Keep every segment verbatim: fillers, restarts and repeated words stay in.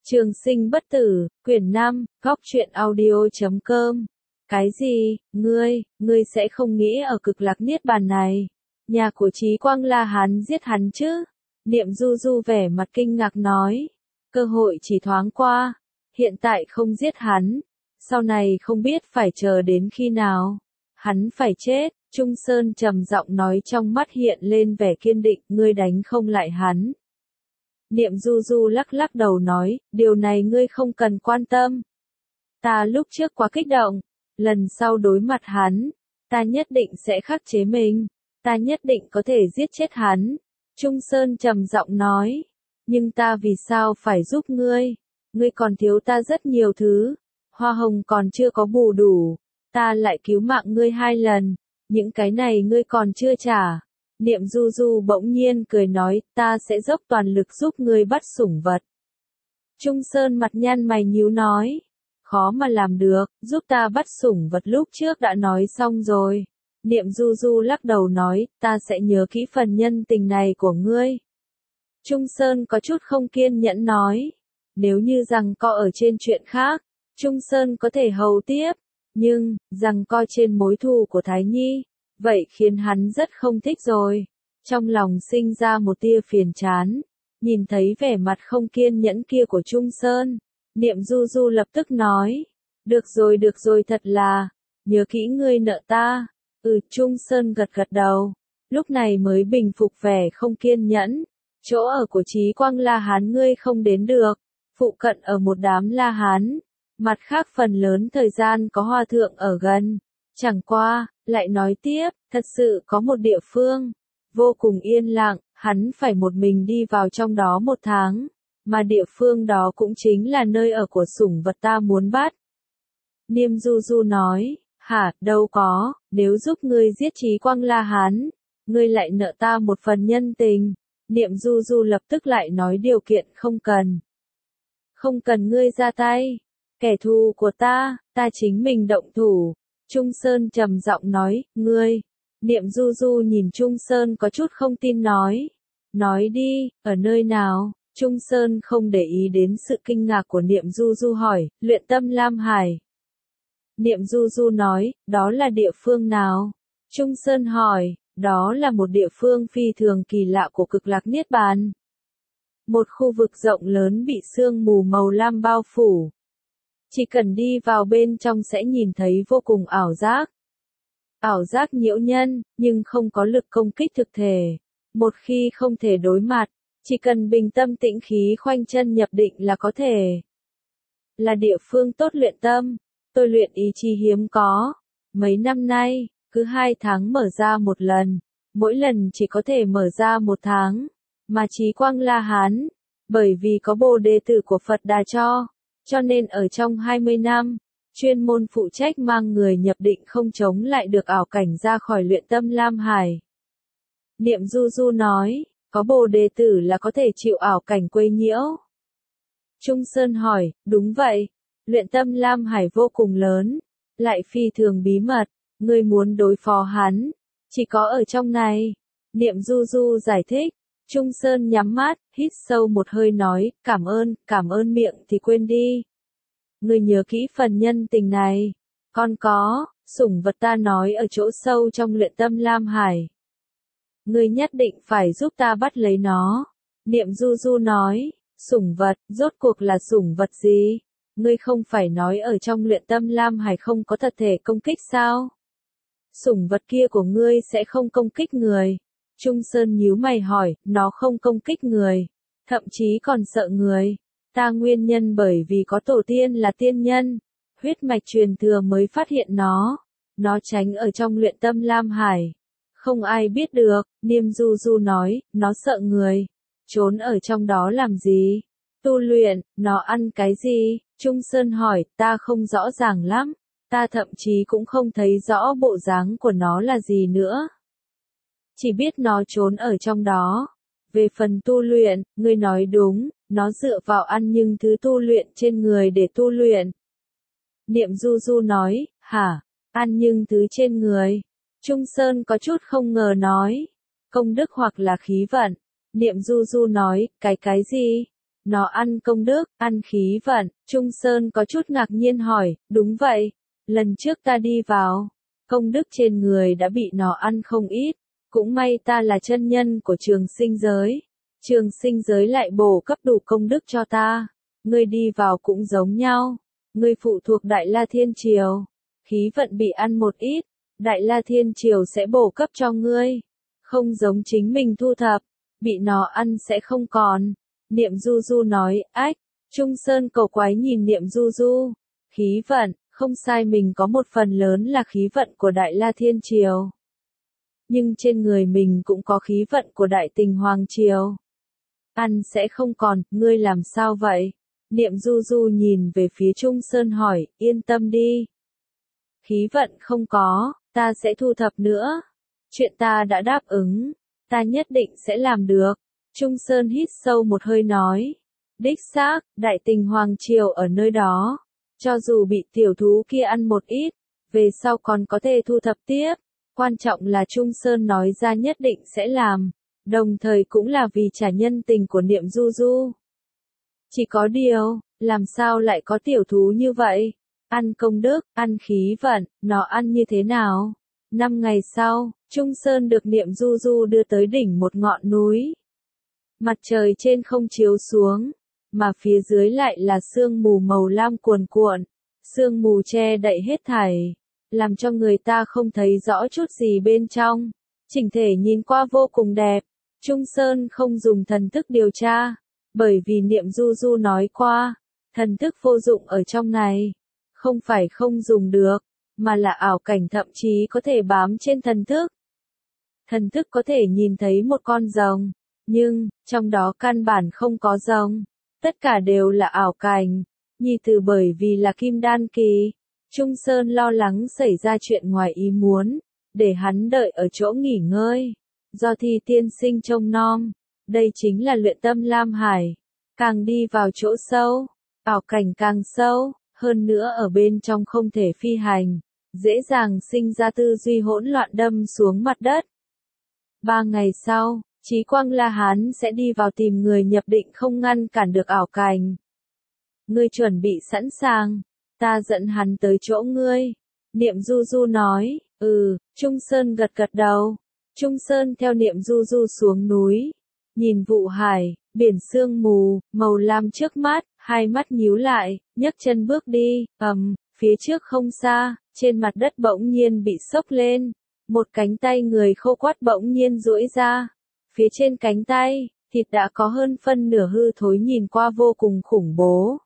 Trường sinh bất tử, quyển năm, góc truyện audio chấm com. Cái gì, ngươi, ngươi sẽ không nghĩ ở cực lạc niết bàn này, nhà của Chí Quang La Hán giết hắn chứ? Niệm Du Du vẻ mặt kinh ngạc nói, cơ hội chỉ thoáng qua, hiện tại không giết hắn, sau này không biết phải chờ đến khi nào, hắn phải chết. Trung Sơn trầm giọng nói, trong mắt hiện lên vẻ kiên định, ngươi đánh không lại hắn. Niệm Du Du lắc lắc đầu nói, điều này ngươi không cần quan tâm. Ta lúc trước quá kích động, lần sau đối mặt hắn, ta nhất định sẽ khắc chế mình, ta nhất định có thể giết chết hắn. Trung Sơn trầm giọng nói, nhưng ta vì sao phải giúp ngươi? Ngươi còn thiếu ta rất nhiều thứ, hoa hồng còn chưa có bù đủ, ta lại cứu mạng ngươi hai lần, những cái này ngươi còn chưa trả. Niệm Du Du bỗng nhiên cười nói, ta sẽ dốc toàn lực giúp ngươi bắt sủng vật. Trung Sơn mặt nhăn mày nhíu nói, khó mà làm được, giúp ta bắt sủng vật lúc trước đã nói xong rồi. Niệm Du Du lắc đầu nói, ta sẽ nhớ kỹ phần nhân tình này của ngươi. Trung Sơn có chút không kiên nhẫn nói, nếu như rằng co ở trên chuyện khác, Trung Sơn có thể hầu tiếp, nhưng, rằng co trên mối thù của Thái Nhi, vậy khiến hắn rất không thích rồi. Trong lòng sinh ra một tia phiền chán, nhìn thấy vẻ mặt không kiên nhẫn kia của Trung Sơn, Niệm Du Du lập tức nói, được rồi được rồi, thật là, nhớ kỹ ngươi nợ ta. Ừ, Trung Sơn gật gật đầu, lúc này mới bình phục vẻ không kiên nhẫn. Chỗ ở của Chí Quang La Hán ngươi không đến được, phụ cận ở một đám La Hán, mặt khác phần lớn thời gian có hòa thượng ở gần. Chẳng qua, lại nói tiếp, thật sự có một địa phương, vô cùng yên lặng, hắn phải một mình đi vào trong đó một tháng, mà địa phương đó cũng chính là nơi ở của sủng vật ta muốn bắt. Niệm Du Du nói, hả, đâu có, nếu giúp ngươi giết Chí Quang La Hán, ngươi lại nợ ta một phần nhân tình. Niệm Du Du lập tức lại nói điều kiện không cần. Không cần ngươi ra tay, kẻ thù của ta, ta chính mình động thủ. Trung Sơn trầm giọng nói, ngươi. Niệm Du Du nhìn Trung Sơn có chút không tin nói. Nói đi, ở nơi nào? Trung Sơn không để ý đến sự kinh ngạc của Niệm Du Du hỏi, luyện tâm Lam Hải. Niệm Du Du nói, đó là địa phương nào? Trung Sơn hỏi, đó là một địa phương phi thường kỳ lạ của cực lạc niết bàn. Một khu vực rộng lớn bị sương mù màu lam bao phủ. Chỉ cần đi vào bên trong sẽ nhìn thấy vô cùng ảo giác. Ảo giác nhiễu nhân, nhưng không có lực công kích thực thể. Một khi không thể đối mặt, chỉ cần bình tâm tĩnh khí khoanh chân nhập định là có thể. Là địa phương tốt luyện tâm, tôi luyện ý chí hiếm có. Mấy năm nay, cứ hai tháng mở ra một lần, mỗi lần chỉ có thể mở ra một tháng. Mà Chí Quang La Hán, bởi vì có Bồ Đề tử của Phật Đà cho, cho nên ở trong hai mươi năm, chuyên môn phụ trách mang người nhập định không chống lại được ảo cảnh ra khỏi luyện tâm Lam Hải. Niệm Du Du nói, có Bồ Đề tử là có thể chịu ảo cảnh quấy nhiễu. Trung Sơn hỏi, đúng vậy, luyện tâm Lam Hải vô cùng lớn, lại phi thường bí mật, ngươi muốn đối phó hắn, chỉ có ở trong này. Niệm Du Du giải thích. Trung Sơn nhắm mắt, hít sâu một hơi nói, cảm ơn, cảm ơn miệng thì quên đi. Ngươi nhớ kỹ phần nhân tình này. Còn có, sủng vật ta nói ở chỗ sâu trong luyện tâm Lam Hải. Ngươi nhất định phải giúp ta bắt lấy nó. Niệm Du Du nói, sủng vật, rốt cuộc là sủng vật gì? Ngươi không phải nói ở trong luyện tâm Lam Hải không có thật thể công kích sao? Sủng vật kia của ngươi sẽ không công kích người. Trung Sơn nhíu mày hỏi, nó không công kích người, thậm chí còn sợ người. Ta nguyên nhân bởi vì có tổ tiên là tiên nhân, huyết mạch truyền thừa mới phát hiện nó. Nó tránh ở trong luyện tâm Lam Hải. Không ai biết được, Niệm Du Du nói, nó sợ người. Trốn ở trong đó làm gì? Tu luyện, nó ăn cái gì? Trung Sơn hỏi, ta không rõ ràng lắm. Ta thậm chí cũng không thấy rõ bộ dáng của nó là gì nữa. Chỉ biết nó trốn ở trong đó. Về phần tu luyện, ngươi nói đúng, nó dựa vào ăn nhưng thứ tu luyện trên người để tu luyện. Niệm Du Du nói, hả, ăn nhưng thứ trên người. Trung Sơn có chút không ngờ nói, công đức hoặc là khí vận. Niệm Du Du nói, cái cái gì? Nó ăn công đức, ăn khí vận. Trung Sơn có chút ngạc nhiên hỏi, đúng vậy. Lần trước ta đi vào, công đức trên người đã bị nó ăn không ít. Cũng may ta là chân nhân của trường sinh giới. Trường sinh giới lại bổ cấp đủ công đức cho ta. Ngươi đi vào cũng giống nhau. Ngươi phụ thuộc Đại La Thiên Triều. Khí vận bị ăn một ít. Đại La Thiên Triều sẽ bổ cấp cho ngươi. Không giống chính mình thu thập. Bị nó ăn sẽ không còn. Niệm Du Du nói, ách. Trung Sơn cầu quái nhìn Niệm Du Du. Khí vận, không sai, mình có một phần lớn là khí vận của Đại La Thiên Triều. Nhưng trên người mình cũng có khí vận của Đại Tình Hoàng Triều. Ăn sẽ không còn, ngươi làm sao vậy? Niệm Du Du nhìn về phía Trung Sơn hỏi, yên tâm đi. Khí vận không có, ta sẽ thu thập nữa. Chuyện ta đã đáp ứng, ta nhất định sẽ làm được. Trung Sơn hít sâu một hơi nói. Đích xác, Đại Tình Hoàng Triều ở nơi đó. Cho dù bị tiểu thú kia ăn một ít, về sau còn có thể thu thập tiếp. Quan trọng là Trung Sơn nói ra nhất định sẽ làm, đồng thời cũng là vì trả nhân tình của Niệm Du Du. Chỉ có điều, làm sao lại có tiểu thú như vậy? Ăn công đức, ăn khí vận, nó ăn như thế nào? Năm ngày sau, Trung Sơn được Niệm Du Du đưa tới đỉnh một ngọn núi. Mặt trời trên không chiếu xuống, mà phía dưới lại là sương mù màu lam cuồn cuộn. Sương mù che đậy hết thảy, làm cho người ta không thấy rõ chút gì bên trong. Chỉnh thể nhìn qua vô cùng đẹp. Trung Sơn không dùng thần thức điều tra, bởi vì Niệm Du Du nói qua, thần thức vô dụng ở trong này. Không phải không dùng được, mà là ảo cảnh thậm chí có thể bám trên thần thức. Thần thức có thể nhìn thấy một con rồng, nhưng, trong đó căn bản không có rồng. Tất cả đều là ảo cảnh. Nhi Tử bởi vì là kim đan kỳ. Trung Sơn lo lắng xảy ra chuyện ngoài ý muốn, để hắn đợi ở chỗ nghỉ ngơi. Do Thi tiên sinh trông nom, đây chính là luyện tâm Lam Hải. Càng đi vào chỗ sâu, ảo cảnh càng sâu, hơn nữa ở bên trong không thể phi hành, dễ dàng sinh ra tư duy hỗn loạn đâm xuống mặt đất. Ba ngày sau, Chí Quang La Hán sẽ đi vào tìm người nhập định không ngăn cản được ảo cảnh. Ngươi chuẩn bị sẵn sàng, ta dẫn hắn tới chỗ ngươi. Niệm Du Du nói, ừ, Trung Sơn gật gật đầu. Trung Sơn theo Niệm Du Du xuống núi, nhìn vụ hải, biển sương mù, màu lam trước mắt, hai mắt nhíu lại, nhấc chân bước đi, ầm, phía trước không xa, trên mặt đất bỗng nhiên bị xốc lên. Một cánh tay người khô quắt bỗng nhiên duỗi ra. Phía trên cánh tay, thịt đã có hơn phân nửa hư thối nhìn qua vô cùng khủng bố.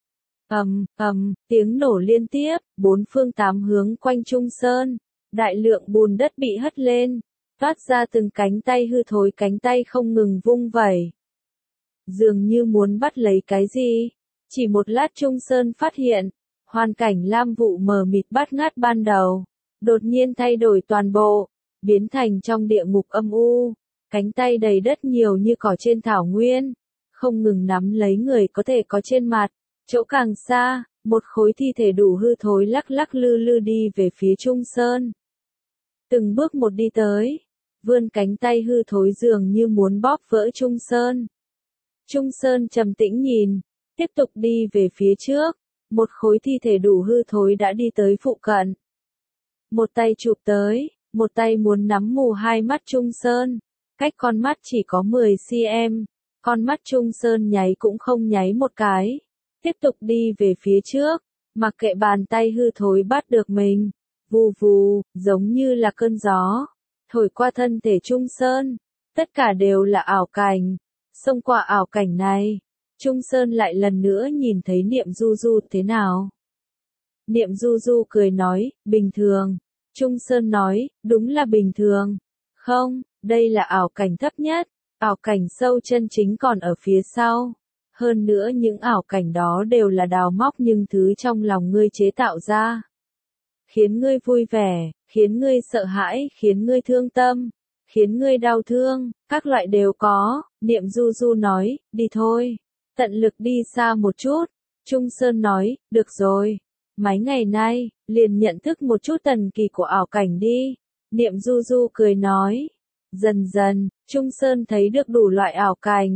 Ầm, ầm, tiếng nổ liên tiếp, bốn phương tám hướng quanh Trung Sơn. Đại lượng bùn đất bị hất lên, toát ra từng cánh tay hư thối, cánh tay không ngừng vung vẩy. Dường như muốn bắt lấy cái gì. Chỉ một lát Trung Sơn phát hiện, hoàn cảnh lam vụ mờ mịt bát ngát ban đầu, đột nhiên thay đổi toàn bộ, biến thành trong địa ngục âm u. Cánh tay đầy đất nhiều như cỏ trên thảo nguyên, không ngừng nắm lấy người có thể có trên mặt. Chỗ càng xa, một khối thi thể đủ hư thối lắc lắc lư lư đi về phía Trung Sơn. Từng bước một đi tới, vươn cánh tay hư thối dường như muốn bóp vỡ Trung Sơn. Trung Sơn trầm tĩnh nhìn, tiếp tục đi về phía trước, một khối thi thể đủ hư thối đã đi tới phụ cận. Một tay chụp tới, một tay muốn nắm mù hai mắt Trung Sơn. Cách con mắt chỉ có mười xăng-ti-mét, con mắt Trung Sơn nháy cũng không nháy một cái. Tiếp tục đi về phía trước, mặc kệ bàn tay hư thối bắt được mình. Vù vù, giống như là cơn gió, thổi qua thân thể Trung Sơn. Tất cả đều là ảo cảnh. Xông qua ảo cảnh này, Trung Sơn lại lần nữa nhìn thấy Niệm Du Du thế nào. Niệm Du Du cười nói, bình thường. Trung Sơn nói, đúng là bình thường. Không, đây là ảo cảnh thấp nhất, ảo cảnh sâu chân chính còn ở phía sau. Hơn nữa những ảo cảnh đó đều là đào móc những thứ trong lòng ngươi chế tạo ra. Khiến ngươi vui vẻ, khiến ngươi sợ hãi, khiến ngươi thương tâm, khiến ngươi đau thương, các loại đều có. Niệm Du Du nói, đi thôi, tận lực đi xa một chút. Trung Sơn nói, được rồi, mấy ngày nay, liền nhận thức một chút tần kỳ của ảo cảnh đi. Niệm Du Du cười nói. Dần dần, Trung Sơn thấy được đủ loại ảo cảnh,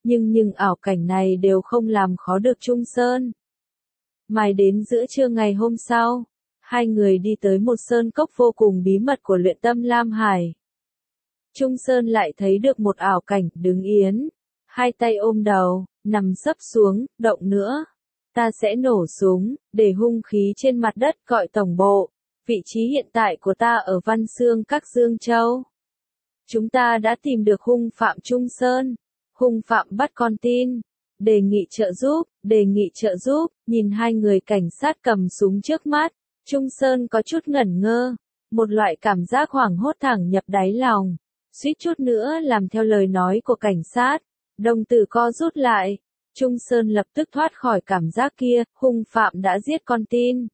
Nhưng nhưng ảo cảnh này đều không làm khó được Trung Sơn. Mãi đến giữa trưa ngày hôm sau, hai người đi tới một sơn cốc vô cùng bí mật của luyện tâm Lam Hải. Trung Sơn lại thấy được một ảo cảnh đứng yên, hai tay ôm đầu, nằm sấp xuống, động nữa. Ta sẽ nổ súng, để hung khí trên mặt đất gọi tổng bộ. Vị trí hiện tại của ta ở Văn Xương các Dương Châu. Chúng ta đã tìm được hung phạm Trung Sơn. Hung phạm bắt con tin. Đề nghị trợ giúp, đề nghị trợ giúp, nhìn hai người cảnh sát cầm súng trước mắt. Trung Sơn có chút ngẩn ngơ. Một loại cảm giác hoảng hốt thẳng nhập đáy lòng. Suýt chút nữa làm theo lời nói của cảnh sát. Đồng tử co rút lại. Trung Sơn lập tức thoát khỏi cảm giác kia, hung phạm đã giết con tin.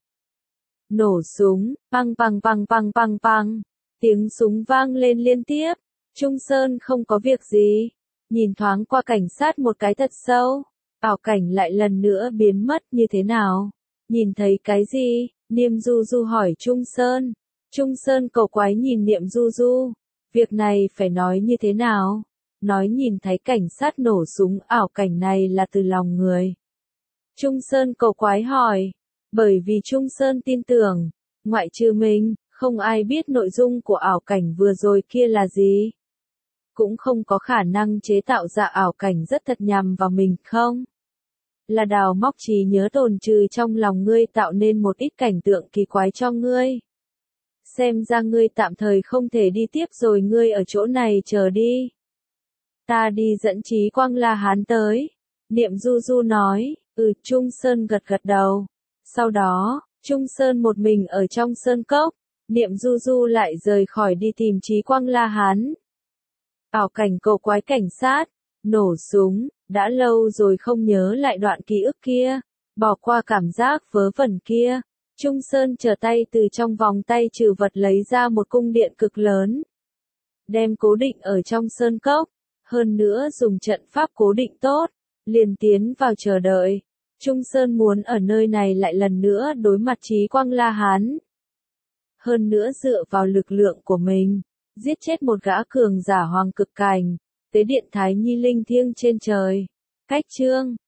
Nổ súng, păng păng păng păng păng păng. Tiếng súng vang lên liên tiếp. Trung Sơn không có việc gì. Nhìn thoáng qua cảnh sát một cái thật sâu. Ảo cảnh lại lần nữa biến mất như thế nào? Nhìn thấy cái gì? Niệm Du Du hỏi Trung Sơn. Trung Sơn cầu quái nhìn Niệm Du Du. Việc này phải nói như thế nào? Nói nhìn thấy cảnh sát nổ súng ảo cảnh này là từ lòng người. Trung Sơn cầu quái hỏi. Bởi vì Trung Sơn tin tưởng, ngoại trừ mình, không ai biết nội dung của ảo cảnh vừa rồi kia là gì. Cũng không có khả năng chế tạo ra ảo cảnh rất thật nhằm vào mình không? Là đào móc trí nhớ tồn trừ trong lòng ngươi tạo nên một ít cảnh tượng kỳ quái cho ngươi. Xem ra ngươi tạm thời không thể đi tiếp rồi, ngươi ở chỗ này chờ đi. Ta đi dẫn Chí Quang La Hán tới. Niệm Du Du nói, ừ, Trung Sơn gật gật đầu. Sau đó, Trung Sơn một mình ở trong sơn cốc, Niệm Du Du lại rời khỏi đi tìm Chí Quang La Hán. Ảo cảnh cầu quái cảnh sát, nổ súng, đã lâu rồi không nhớ lại đoạn ký ức kia, bỏ qua cảm giác vớ vẩn kia. Trung Sơn trở tay từ trong vòng tay trừ vật lấy ra một cung điện cực lớn. Đem cố định ở trong sơn cốc, hơn nữa dùng trận pháp cố định tốt, liền tiến vào chờ đợi. Trung Sơn muốn ở nơi này lại lần nữa đối mặt Chí Quang La Hán. Hơn nữa dựa vào lực lượng của mình, giết chết một gã cường giả hoàng cực cảnh, tế điện Thái Nhi linh thiêng trên trời. Cách chương